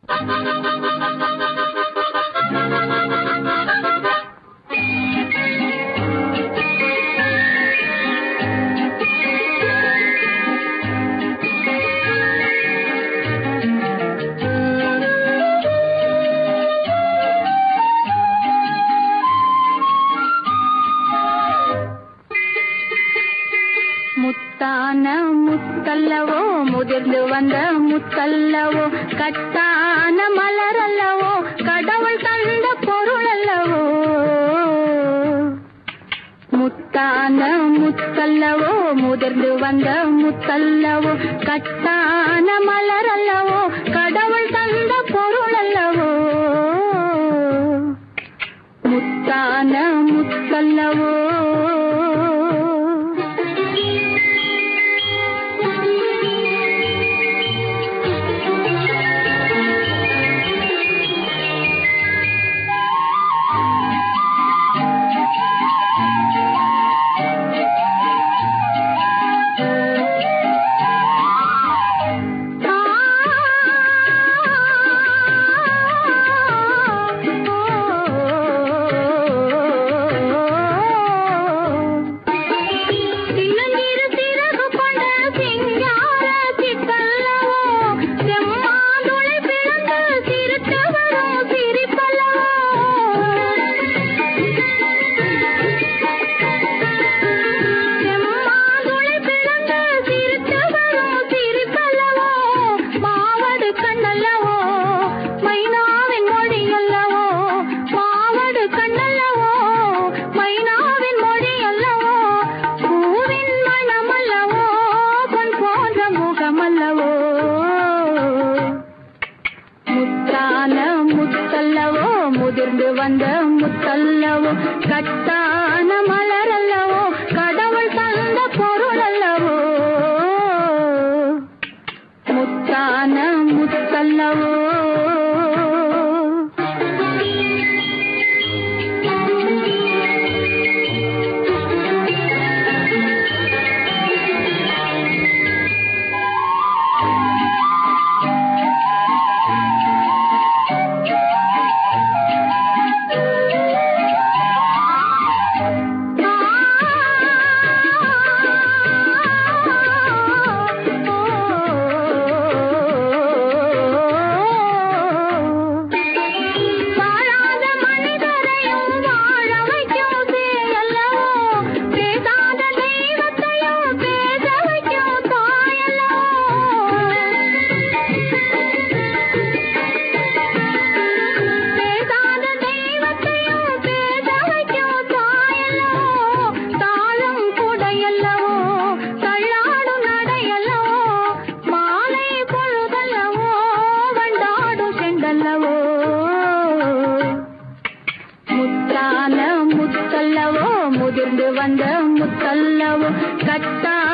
முத்தான முத்தல்லவோ முதிர்ந்து வந்த முத்தல்லவோ கட்டான மலரல்லவோ கடவுள் தந்த பொருள் அல்லவோ முத்தான முத்தல்லவோ முதிர்ந்து வந்த முத்தல்லவோ கட்டான மலரல்லவோ கடவுள் தந்த பொருள் அல்லவோ முத்தான முத்தல்லவோ முதிர்ந்து வந்த முத்தல்லவோ கட்டான மலரல்லவோ கடவுள் தந்த பொருள் அல்லவோ முத்தான முத்தல்லவோ முத்தான முத்தல்லவோ முதிர்ந்து வந்த முத்தல்லவோ கட்டா